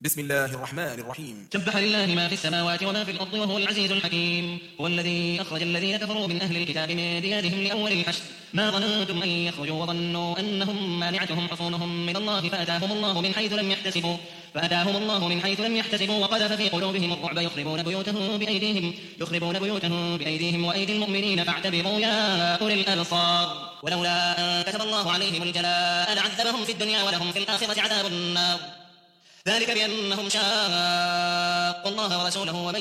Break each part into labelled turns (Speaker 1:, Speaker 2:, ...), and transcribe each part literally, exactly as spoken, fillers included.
Speaker 1: بسم الله الرحمن الرحيم.
Speaker 2: سبح لله ما في السماوات وما في الأرض وهو العزيز الحكيم. هو الذي أخرج الذين كفروا من أهل الكتاب من ديارهم لأول الحشر ما ظننتم أن يخرجوا وظنوا أنهم مانعتهم حصونهم من الله فأتاهم الله من حيث لم يحتسبوا فأتاهم الله من حيث لم يحتسبوا وقذف في قلوبهم الرعب يخربون بيوتهم بأيديهم يخربون بيوتهم بأيديهم وأيدي المؤمنين فاعتبروا يا أولي الأبصار. ولولا أن كتب الله عليهم الجلاء لعذبهم في الدنيا ولهم في الآخرة عذاب النار ذلك بأنهم شاقوا الله ورسوله ومن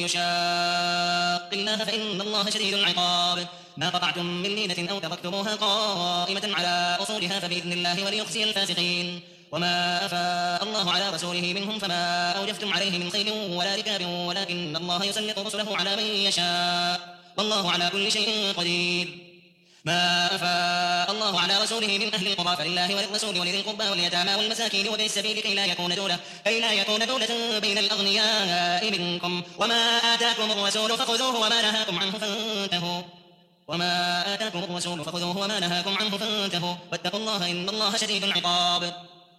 Speaker 2: يشاق الله فإن الله شديد العقاب. ما قطعتم من لينة أو تركتموها قائمة على أصولها فبإذن الله وليخزي الفاسقين. وما أفاء الله على رسوله منهم فما أوجفتم عليه من خيل ولا ركاب ولكن الله يسلط رسله على من يشاء والله على كل شيء قدير. ما أفاء الله على رسوله من أهل القرى فلله وللرسول ولذي القربى واليتامى والمساكين وابن السبيل كي لا يكون دولة كي لا يكون دولة بين الأغنياء منكم. وما آتاكم الرسول فخذوه وما نهاكم عنه فانتهوا وما آتاكم الرسول فخذوه وما نهاكم عنه فانتهوا واتقوا الله إن الله شديد العقاب.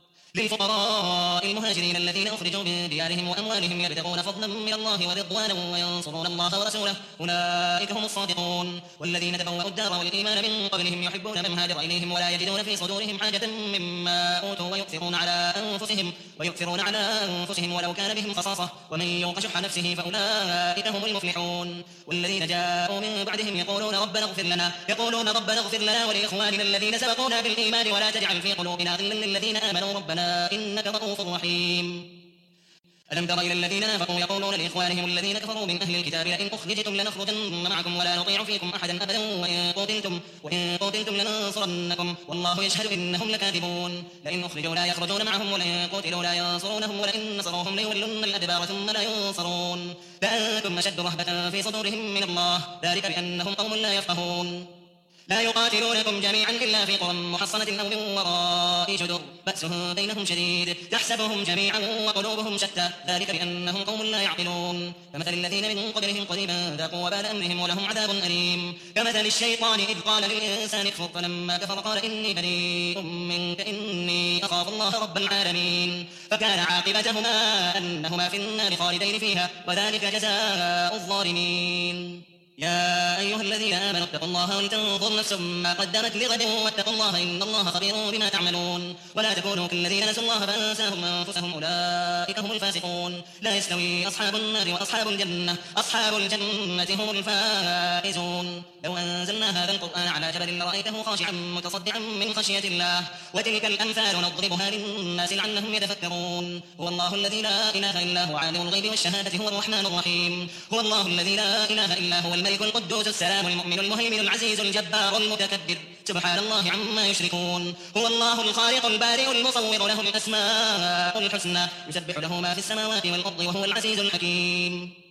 Speaker 2: للفقراء المهاجرين الذين أخرجوا من ديارهم وأموالهم يبتغون فضلا من الله ورضوانا وينصرون الله ورسوله أولئك هم الصادقون. والذين تبوأوا الدار والإيمان من قبلهم يحبون من هاجر إليهم ولا يجدون في صدورهم حاجة مما أوتوا ويؤثرون على أنفسهم ويؤثرون على أنفسهم ولو كان بهم خصاصة ومن يوق شح نفسه فأولئك هم المفلحون. والذين جاءوا من بعدهم يقولون ربنا اغفر لنا يقولون ربنا اغفر لنا ولإخواننا الذين سبقونا بالإيمان ولا تجعل في قلوبنا غلا للذين آمنوا ربنا إنك رؤوف رحيم. ألم تر إلى الذين نافقوا يقولون لإخوانهم الذين كفروا من أهل الكتاب لئن أخرجتم لنخرجن معكم ولا نطيع فيكم أحدا أبدا وإن قتلتم وإن قتلتم لننصرنكم والله يشهد إنهم لكاذبون. لئن أخرجوا لا يخرجون معهم ولئن قتلوا لا ينصرونهم ولئن نصروهم ليولن الأدبار ثم لا ينصرون لأنتم أشد رهبة في صدورهم من الله ذلك بأنهم قوم لا يفقهون. لا يقاتلونكم جميعا إلا في قرى محصنة أو من وراء جدر بأسهم بينهم شديد تحسبهم جميعا وقلوبهم شتى ذلك بأنهم قوم لا يعقلون. كمثل الذين من قبلهم قريبا ذاقوا وبال أمرهم ولهم عذاب أليم. كمثل الشيطان إذ قال للإنسان اكفر فلما كفر قال إني بريء منك إني أخاف الله رب العالمين فكان عاقبتهما أنهما في النار خالدين فيها وذلك جزاء الظالمين. يا أيها الذين آمنوا اتقوا الله ولتنظر نفس ما قدمت لغد واتقوا الله إن الله خبير بما تعملون. ولا تكونوا كالذين نسوا الله فأنساهم أنفسهم أولئك هم الفاسقون. لا يستوي أصحاب النار وأصحاب الجنة أصحاب الجنة هم الفائزون. لو أنزلنا هذا القرآن على جبل لرأيته خاشعا متصدعا من خشية الله وتلك الأمثال نضربها للناس لعلهم يتفكرون. هو الله الذي لا إله إلا هو عالم الغيب والشهادة هو الرحمن الرحيم. هو الله الذي لا إله إلا هو الملك القدوس السلام المؤمن المهيمن العزيز الجبار المتكبر سبحان الله عما يشركون. هو الله الخالق البارئ المصور له الأسماء الحسنى يسبح له ما في السماوات والأرض وهو العزيز الحكيم.